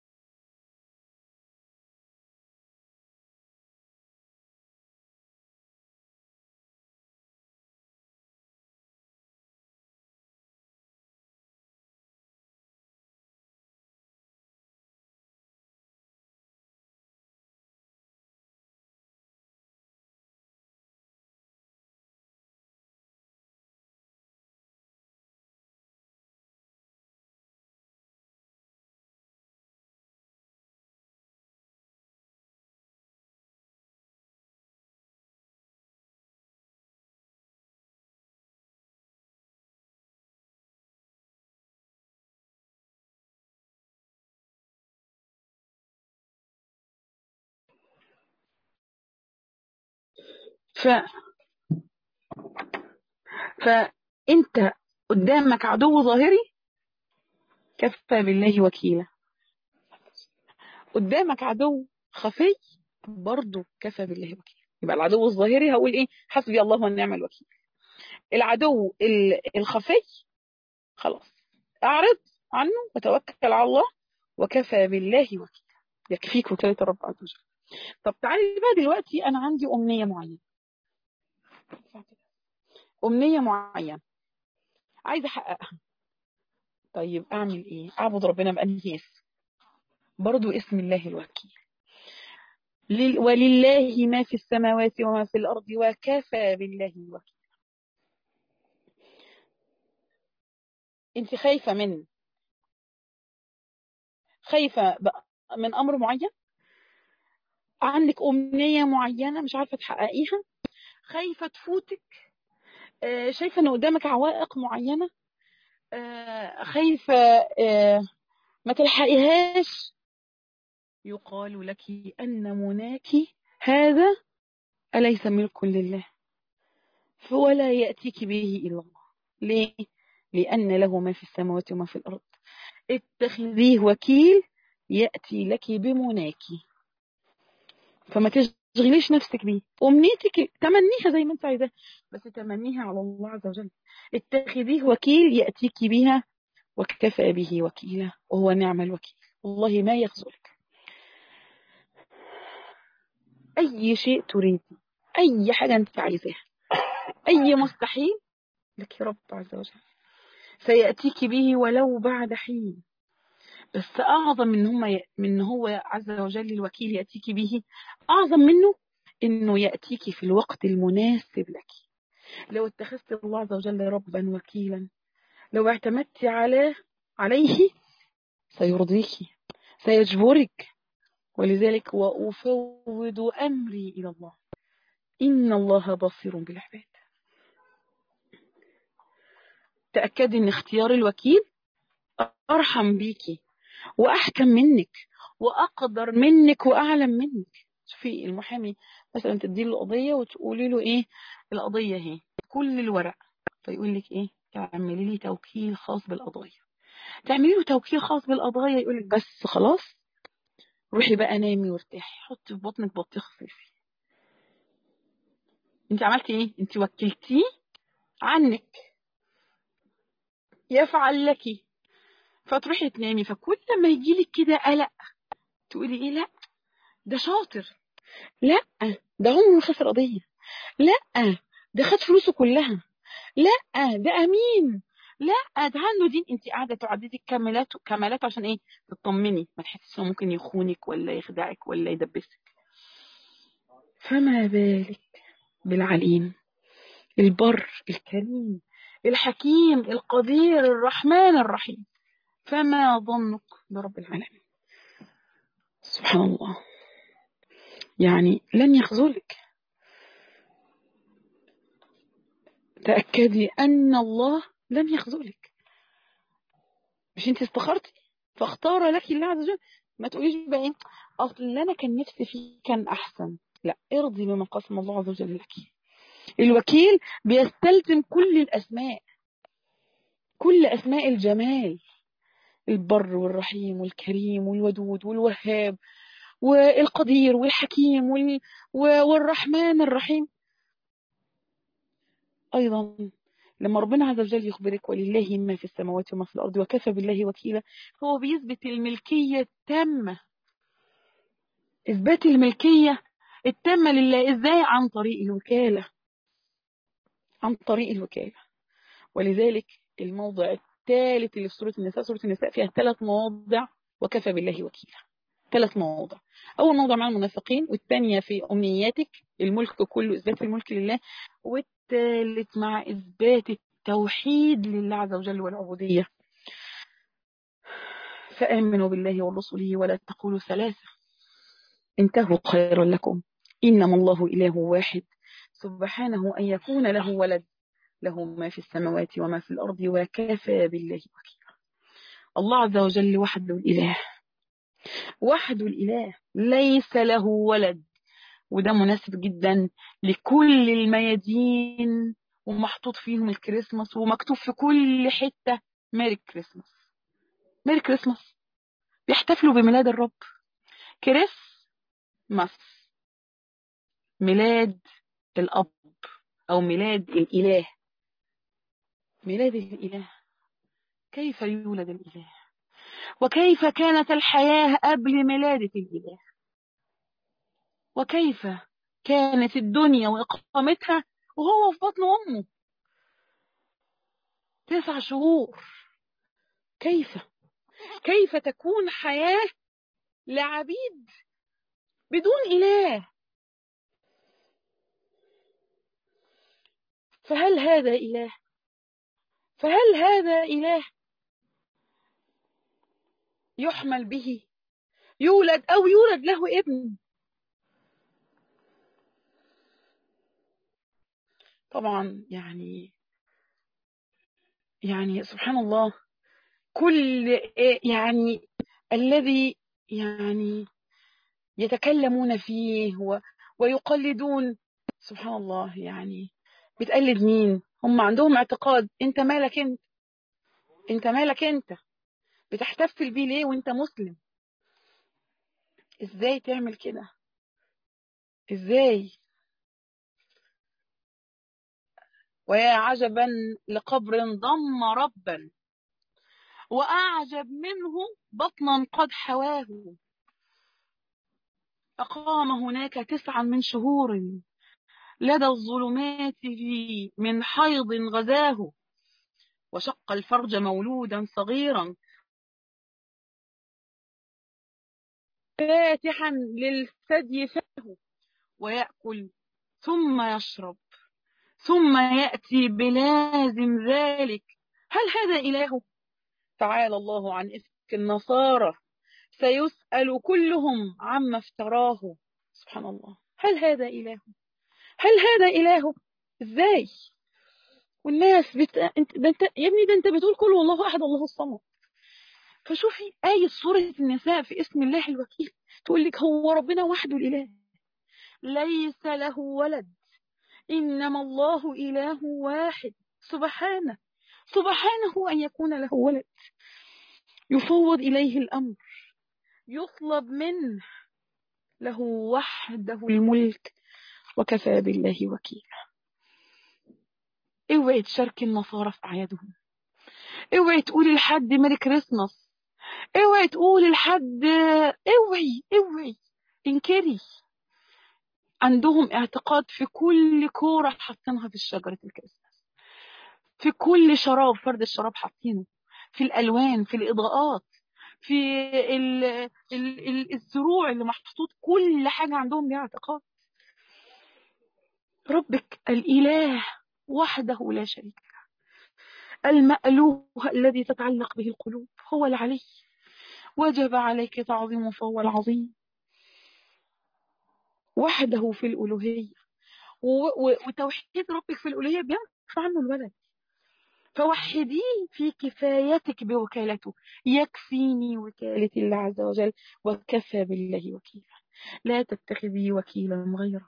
S1: ف... فأنت قدامك عدو ظاهري، كفى بالله وكيلا. قدامك عدو خفي، برضه كفى بالله وكيلا. يبقى العدو الظاهري هقول ايه؟ حسبي الله ونعم الوكيل. العدو الخفي خلاص اعرض عنه وتوكل على الله، وكفى بالله وكيلا. يكفيك وكالة الرب عز وجل. طب تعالي بقى دلوقتي، انا عندي امنية معينة، امنية معينة عايزة احققها. طيب اعمل ايه؟ اعبد ربنا بأنهي اسم؟ برضو اسم الله الوكيل. ولله ما في السماوات وما في الارض وكفى بالله وكيل. انت خايفة من امر معين، عندك امنية معينة مش عارفة تحققيها، خايفة تفوتك، شايفة ان قدامك عوائق معينة، خايفة ما تلحقيهاش. يقال لك أن مناك هذا أليس ملك لله، فولا يأتيك به إلا الله. ليه؟ لأن له ما في السماوات وما في الأرض. اتخذيه وكيل يأتي لك بمناك، فما تشغليش نفسك بيه. أمنيتك تمنيها زي ما انت عايزاه، بس تمنيها على الله عز وجل. اتخذيه وكيل يأتيك بها، وكفى به وكيلا، وهو نعم الوكيل. والله ما يخذلك. أي شيء تريدي، أي حاجة أنت عايزاها، أي مستحيل لك رب عز وجل سيأتيك به ولو بعد حين. بس أعظم من هو عز وجل الوكيل يأتيك به، أعظم منه إنه يأتيك في الوقت المناسب لك. لو اتخذت الله عز وجل ربا وكيلا، لو اعتمدت عليه سيرضيك، سيجبرك. ولذلك وأفوض أمري إلى الله إن الله بصير بالعباد. تأكدي إن اختيار الوكيل أرحم بيكي وأحكم منك وأقدر منك وأعلم منك. شوفي المحامي مثلا تدي له القضية وتقولي له إيه القضية اهي كل الورق، فيقول لك إيه تعملي لي توكيل خاص بالقضايا. تعملي له توكيل خاص بالقضايا يقول لك بس خلاص روحي بقى نامي وارتاحي، حطي في بطنك بطيخ صيفي. انت عملتي ايه؟ انت وكلتيه عنك يفعل لك، فتروحي تنامي. فكل ما يجيلك كده قلق تقولي ايه؟ لا ده شاطر، لا ده عمره ما خسر قضية، لا ده خد فلوسه كلها، لا ده امين، لا ده عنده دين. انت قاعده تعددي كمالات عشان ايه؟ تطمني، ما تحسيش انه ممكن يخونك ولا يخدعك ولا يدبسك. فما بالك بالعليم البر الكريم الحكيم القدير الرحمن الرحيم. فما ظنك برب العالمين؟ سبحان الله، يعني لن يخذلك. تأكدي أن الله لن يخذلك. مش انت استخرتي فاختار لك الله عز وجل؟ ما تقوليش بقى ايه اصل اللي انا كان نفسي فيه كان احسن. لا، ارضي بما قسم الله عز وجل لك. الوكيل بيستلزم كل الاسماء، كل اسماء الجمال، البر والرحيم والكريم والودود والوهاب والقدير والحكيم والرحمن الرحيم. ايضا لما ربنا عز وجل يخبرك ولله ما في السماوات وما في الارض وكفى بالله وكيلا، هو بيثبت الملكيه التامه. إثبات الملكية التامة لله إزاي؟ عن طريق الوكالة، عن طريق الوكالة. ولذلك الموضع الثالث اللي في سورة النساء، سورة النساء فيها 3 مواضع وكفى بالله وكيلا. 3 مواضع. أول موضع مع المنافقين، والثانية في أمنياتك الملك كله، إثبات الملك لله، والثالث مع إثبات التوحيد لله عز وجل والعبودية. فآمنوا بالله ورسله ولا تقولوا ثلاثة انتهوا خيرا لكم إنما الله إله واحد سبحانه أن يكون له ولد له ما في السماوات وما في الأرض وكفى بالله وكيلا. الله عز وجل وحده الإله، وحده الإله، ليس له ولد وده مناسب جدا لكل الميادين، ومحطوط فيهم الكريسماس، ومكتوب في كل حتة ميري كريسماس. ميري كريسماس، بيحتفلوا بميلاد الرب. كريسماس، ميلاد الأب أو ميلاد الإله. ميلاد الإله. كيف يولد الإله؟ وكيف كانت الحياة قبل ميلادة الإله؟ وكيف كانت الدنيا وإقامتها وهو في بطن أمه 9 شهور؟ كيف تكون حياة لعبيد بدون إله؟ فهل هذا إله؟ فهل هذا إله يحمل به، يولد أو يولد له ابن؟ طبعا يعني سبحان الله. كل يعني الذي يعني يتكلمون فيه ويقلدون، سبحان الله. يعني بتقلد مين؟ هم عندهم اعتقاد. انت مالك انت؟ انت مالك انت؟ بتحتفل بيه ليه وانت مسلم؟ ازاي تعمل كده؟ ازاي؟ ويا عجبا لقبر ضم ربا، وأعجب منه بطنا قد حواه. أقام هناك 9 شهور لدى الظلمات في من حيض غزاه، وشق الفرج مولودا صغيرا فاتحا للثدي فاه، ويأكل ثم يشرب ثم يأتي بلازم ذلك. هل هذا إله؟ تعالى الله عن إفك النصارى، سيسأل كلهم عما افتراه. سبحان الله. هل هذا إله؟ هل هذا إله؟ إزاي؟ والناس انت يا ابني، ده انت بتقول كل والله احد الله الصمد. فشوفي آية سورة النساء في اسم الله الوكيل، تقول لك هو ربنا وحده الإله، ليس له ولد، إنما الله إله واحد. سبحانه، سبحانه أن يكون له ولد. يفوض إليه الأمر، يطلب منه، له وحده الملك، وكفى بالله وكيلا. اوعي تشاركي النصارى في أعيادهم، اوعي تقولي لحد ميري كريسماس، اوعي تقولي لحد، اوعي انكري. عندهم اعتقاد في كل كورة حاطينها في شجرة الكريسماس، في كل شراب، فرد الشراب حاطينه، في الألوان، في الإضاءات، في الزروع اللي محطوط، كل حاجة عندهم ليها اعتقاد. ربك الإله وحده لا شريك له، المألوه الذي تتعلق به القلوب، هو العلي، وجب عليك تعظيمه فهو العظيم، وحده في الألوهية. وتوحيد ربك في الألوهية بينفع عنه الولد. فوحديه في كفايتك بوكالته. يكفيني وكالة الله عز وجل، وكفى بالله وكيلا. لا تتخذي وكيلا غيره،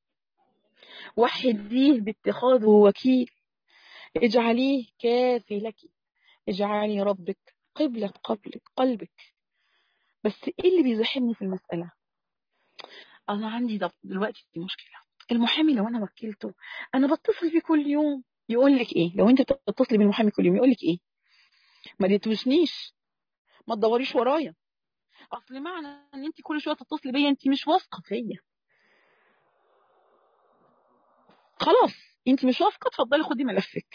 S1: وحديه باتخاذه وكيل. اجعليه كافي لك، اجعلي ربك قبلة قلبك. بس ايه اللي بيزاحمني في المسألة؟ انا عندي دلوقتي مشكلة. المحامي لو انا وكلته، انا بتصل بيه كل يوم، يقول لك ايه؟ لو انت بتتصلي بالمحامي كل يوم يقول لك ايه؟ ما تدوشنيش، ما تدوريش ورايا. اصل معنى ان انت كل شويه تتصلي بيا انت مش واثقه فيا. خلاص، انت مش واثقه، اتفضلي خدي ملفك.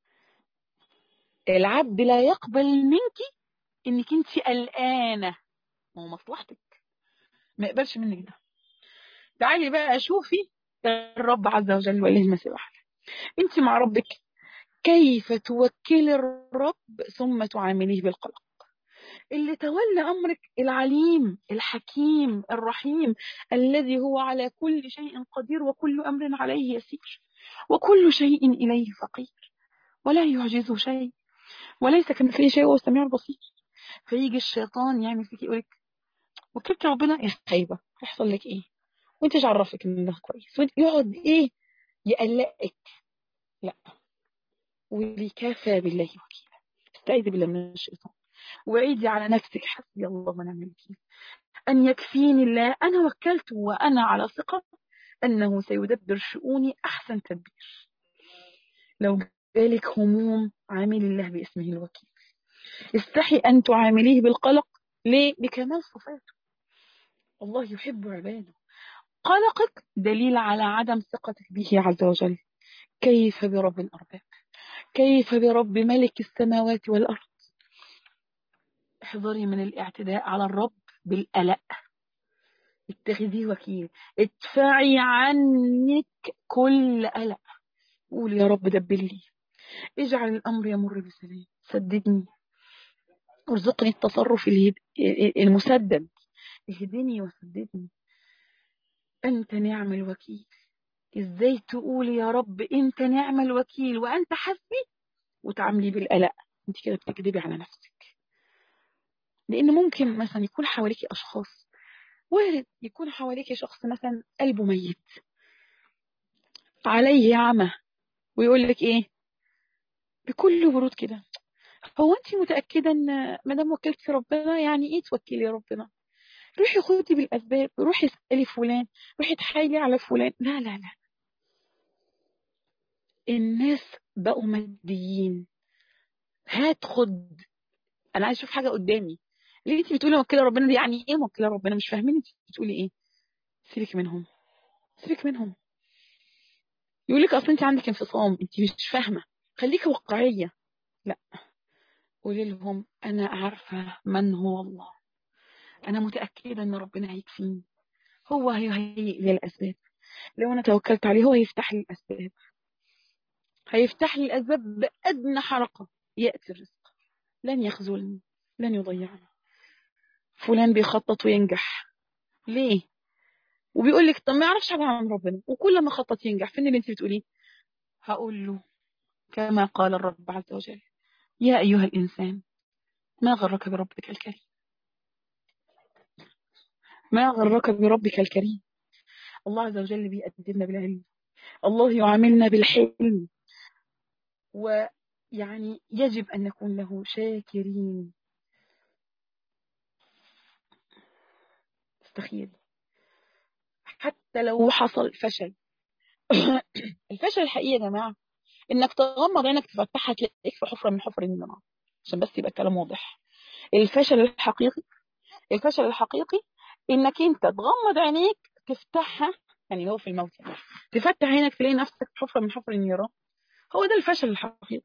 S1: العبد لا يقبل منك انك انت قلقانه، ما هو مصلحتك، ما يقبلش منك ده. تعالي بقى شوفي الرب عز وجل وإله المثل الأعلى. انت مع ربك كيف توكلي الرب ثم تعامليه بالقلق. اللي تولى أمرك العليم الحكيم الرحيم، الذي هو على كل شيء قدير، وكل أمر عليه يسير، وكل شيء إليه فقير، ولا يعجزه شيء، وليس كمثله شيء، وهو السميع البصير. فيجي الشيطان يعمل فيك، يقولك وكلت ربنا يا خايبة، هيحصل لك إيه؟ وانت مش عرفك ان ده كويس، وانت يقعد ايه يقلقك. لا، قولي كفى بالله وكيلا. استعيذي بالله من الشيطان، وعيدي على نفسك حسبي الله ونعم الوكيل، أن يكفيني الله، أنا وكلت وأنا على ثقة أنه سيدبر شؤوني أحسن تدبير. لو جالك هموم عامل الله باسمه الوكيل، استحي أن تعامليه بالقلق. ليه؟ لكمال صفاته. الله يحب عباده. قلقك دليل على عدم ثقتك به عز وجل. كيف برب الأرباب، كيف برب ملك السماوات والأرض. احذري من الاعتداء على الرب بالقلق، اتخذيه وكيل، ادفعي عنك كل قلق. قولي يا رب دبر لي، اجعل الأمر يمر بسلام، سددني، ارزقني التصرف المسدد، اهدني وسددني، أنت نعم الوكيل. ازاي تقولي يا رب انت نعم الوكيل وانت حسبي وتعاملي بالقلق؟ انت كده بتكذبي على نفسك. لان ممكن مثلا يكون حواليكي اشخاص، وارد يكون حواليكي شخص مثلا قلبه ميت عليه عمى، ويقول لك ايه بكل برود كده، هو انت متاكده ان ما دام وكلتي ربنا يعني ايه توكلي ربنا؟ روحي خدي بالاسباب، روحي اسالي فلان، روحي تحايلي على فلان. لا لا لا، الناس بقوا ماديين. هات خد، انا عايز اشوف حاجه قدامي. ليه انت بتقولي موكله ربنا دي؟ يعني ايه موكله ربنا؟ مش فاهمين انت بتقولي ايه. سيبك منهم، سيبك منهم. يقول لك اصل انت عندك انفصام، انت مش فاهمه. خليكي واقعيه. لا، قولي لهم انا عارفه من هو الله، انا متاكده ان ربنا هيكفيني، هو هيهيئ لي الاسباب. لو انا توكلت عليه هو هيفتح لي الاسباب، هيفتح لي الاسباب بادنى حركه ياتي الرزق، لن يخذلني، لن يضيعني. فلان بيخطط وينجح، ليه؟ وبيقول لك طب ما يعرفش حاجه عن ربنا، وكل ما خطط ينجح. فين اللي انت بتقوليه؟ هقول له كما قال الرب عز وجل: يا ايها الانسان ما غرك بربك الكريم، ما غرك بربك الكريم. الله عز وجل بيقدمنا بالعلم، الله يعاملنا بالحلم، ويعني يجب ان نكون له شاكرين. استخيل حتى لو حصل فشل. الفشل الحقيقي يا جماعه انك تغمض عينك تفتحها تلاقيك في حفره من حفر النار، عشان بس يبقى الكلام واضح. الفشل الحقيقي، الفشل الحقيقي انك انت تغمض عينيك تفتحها، يعني هو في الموت يعني، تفتح عينك تلاقي نفسك في حفره من حفر النيران. هو ده الفشل الحقيقي.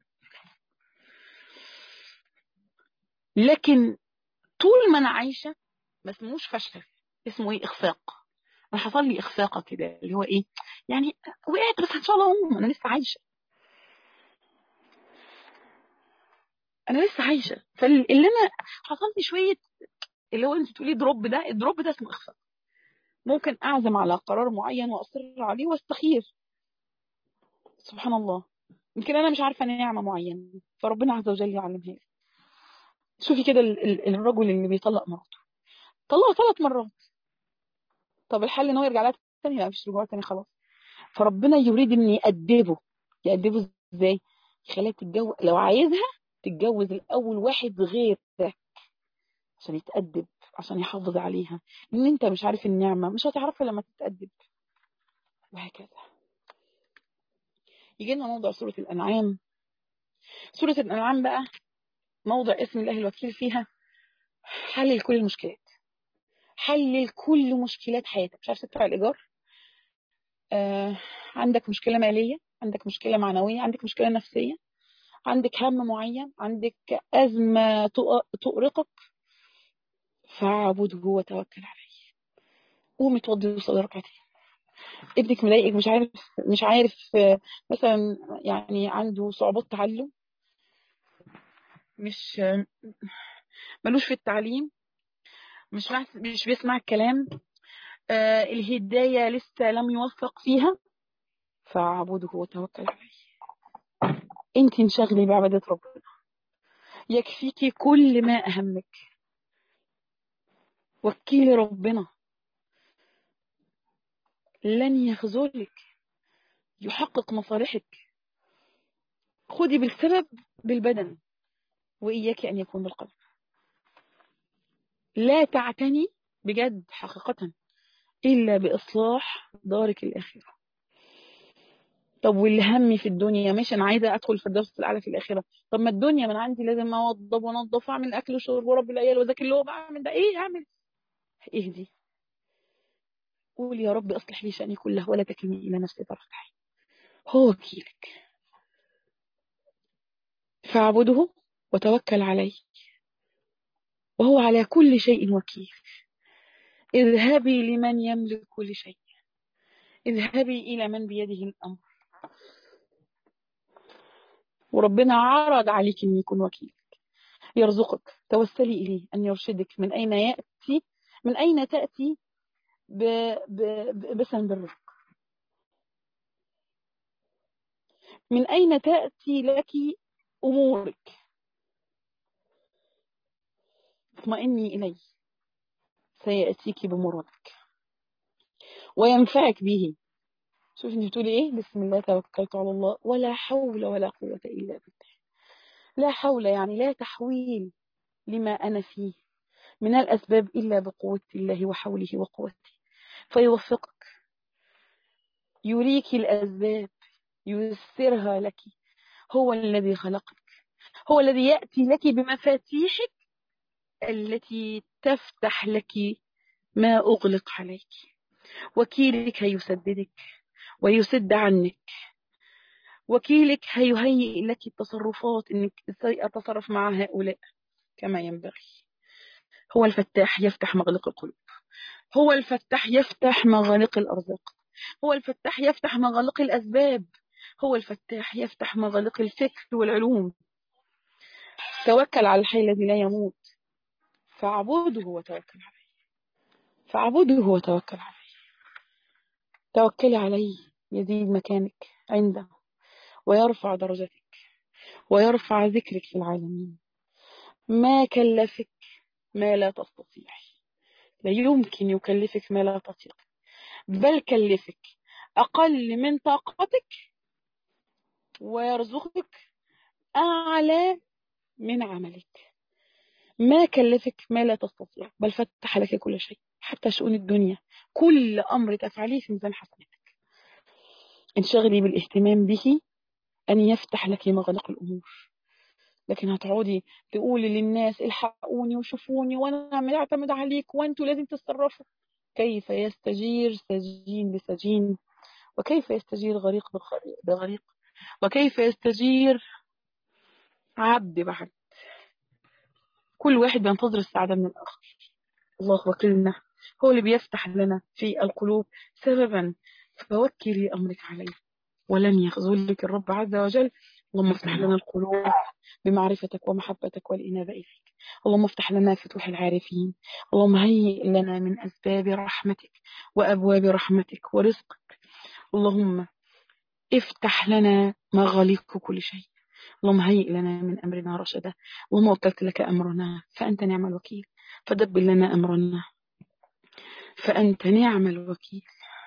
S1: لكن طول ما انا عايشه ما اسموش فشل، اسمه ايه؟ اخفاق. انا حصل لي اخفاقه كده، اللي هو ايه يعني، وقعت بس ان شاء الله اقوم، انا لسه عايشه، انا لسه عايشه. فاللي انا حصل لي شويه، اللي هو انت تقولي دروب، ده الدروب ده اسمه اخفاق. ممكن اعزم على قرار معين واصر عليه واستخير، سبحان الله، يمكن انا مش عارفه نعمه معينه فربنا عز وجل يعلمها لي. شوفي كده الرجل اللي بيطلق مراته، طلقها 3 مرات، طب الحل ان هو يرجع لها تاني؟ لا، مفيش رجوع تاني خلاص. فربنا يريد ان يأدبه. يأدبه ازاي؟ يخليها تتجوز، لو عايزها تتجوز الاول واحد غير ده عشان يتأدب، عشان يحافظ عليها. ان انت مش عارف النعمه مش هتعرفها لما تتأدب، وهكذا. يجي لنا موضوع سوره الانعام. سوره الانعام بقى موضع اسم الله الوكيل فيها حل لكل المشكلات، حل لكل مشكلات حياتك. مش عارف تدفع الإيجار، آه، عندك مشكلة مالية، عندك مشكلة معنوية، عندك مشكلة نفسية، عندك هم معين، عندك أزمة تؤرقك، فاعبده وتوكل عليه. قوم اتوضي وصلي ركعتين. ابنك مضايقك، مش عارف مثلا يعني عنده صعوبات تعلم، مش ملوش في التعليم، مش بيسمع الكلام، الهداية لسه لم يوفق فيها، فاعبده وتوكل عليه. انت انشغلي بعبادة ربنا، يكفيكي كل ما أهمك. وكيلي ربنا. لن يخذلك، يحقق مصالحك. خذي بالسبب بالبدن، وإياك أن يكون بالقلب. لا تعتني بجد حقيقة إلا بإصلاح دارك الآخرة. طب والهم في الدنيا، ماشي أنا عايزة أدخل في الدرس الأعلى في الآخرة، طب ما الدنيا من عندي لازم أوضب ونظف وأعمل أكل وشرب ورب العيال وذاكر اللي هو بعمل ده، إيه أعمل؟ اهدي، قول يا رب أصلح لي شأني كله ولا تكلني إلى نفسي طرفة عين. هو وكيلك، فاعبده وتوكل عليه وهو على كل شيء وكيل. اذهبي لمن يملك كل شيء، اذهبي إلى من بيده الأمر. وربنا عرض عليك أن يكون وكيل، يرزقك، توسلي إليه أن يرشدك من أين يأتي، من أين تأتي بسن بالرزق، من أين تأتي لك أمورك. اطمئني إليه سيأتيك بمرادك وينفعك به. شوف انت بتقولي ايه، بسم الله توكلت على الله ولا حول ولا قوة إلا بالله. لا حول يعني لا تحويل لما أنا فيه من الأسباب إلا بقوة الله وحوله وقوته، فيوفقك، يريك الأسباب، ييسرها لك. هو الذي خلقك، هو الذي يأتي لك بمفاتيحك التي تفتح لك ما أغلق عليك. وكيلك هيسددك ويسد عنك، وكيلك هيهيئ لك التصرفات انك ازاي اتصرف مع هؤلاء كما ينبغي. هو الفتاح يفتح مغلق القلوب، هو الفتاح يفتح مغالق الأرزاق، هو الفتاح يفتح مغالق الأسباب، هو الفتاح يفتح مغالق الفكر والعلوم. توكل على الحي الذي لا يموت، فاعبده وتوكل عليه، فاعبده وتوكل عليه. توكلي عليه يزيد مكانك عنده ويرفع درجتك ويرفع ذكرك في العالمين. ما كلفك ما لا تستطيع، لا يمكن يكلفك ما لا تطيق، بل كلفك أقل من طاقتك ويرزقك أعلى من عملك. ما كلفك ما لا تستطيع، بل فتح لك كل شيء حتى شؤون الدنيا. كل أمر تفعليه في ميزان حسناتك. انشغلي بالاهتمام به أن يفتح لك مغالق الأمور. لكن هتقعدي تقولي للناس الحقوني وشوفوني وانا اعتمد عليك وانتوا لازم تتصرفوا. كيف يستجير سجين بسجين، وكيف يستجير غريق بغريق، وكيف يستجير عبد بعبد. كل واحد بينتظر السعادة من الآخر. الله وكيلنا هو اللي بيفتح لنا في القلوب سببا، فوكلي أمرك عليه ولن يخذلك الرب عز وجل. اللهم افتح لنا القلوب بمعرفتك ومحبتك والإنابة إليك. اللهم افتح لنا فتوح العارفين. اللهم هيئ لنا من أسباب رحمتك وأبواب رحمتك ورزقك. اللهم افتح لنا مغاليق كل شيء. اللهم هيئ لنا من أمرنا رشدا. اللهم وكلت لك أمرنا فأنت نعم الوكيل، فدبر لنا أمرنا فأنت نعم الوكيل.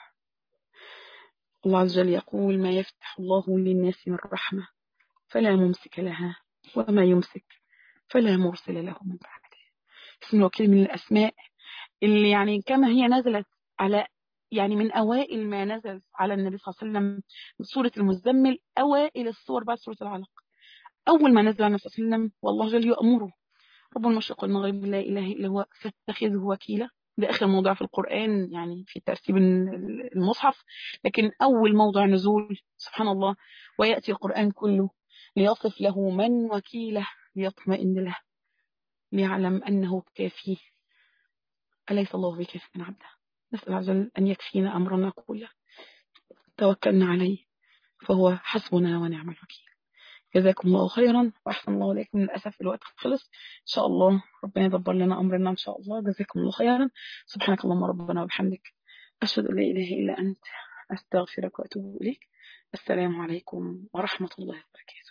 S1: الله عز وجل يقول ما يفتح الله للناس من رحمة فلا ممسك لها وما يمسك فلا مرسل له من بعده. اسم الوكيل من الأسماء اللي يعني كما هي نزلت على، يعني من أوائل ما نزل على النبي صلى الله عليه وسلم سورة المزمل، أوائل الصور بعد سورة العلق. أول ما نزل على النبي صلى الله عليه وسلم والله جل يأمره رب المشرق والمغرب لا إله إلا هو فاتخذه وكيلا. ده آخر موضع في القرآن يعني في ترتيب المصحف، لكن أول موضع نزول سبحان الله. ويأتي القرآن كله ليصف له من وكيله ليطمئن له ليعلم أنه كافيه. أليس الله بكاف عبده؟ نسأل عز وجل أن يكفينا أمرنا كله، توكلنا عليه فهو حسبنا ونعم الوكيل. جزاكم الله خيرا وأحسن الله إليكم. للأسف الوقت خلص، إن شاء الله ربنا يدبر لنا أمرنا إن شاء الله. جزاكم الله خيرا. سبحانك اللهم ربنا وبحمدك، أشهد أن لا إله إلا أنت، أستغفرك وأتوب إليك. السلام عليكم ورحمة الله وبركاته.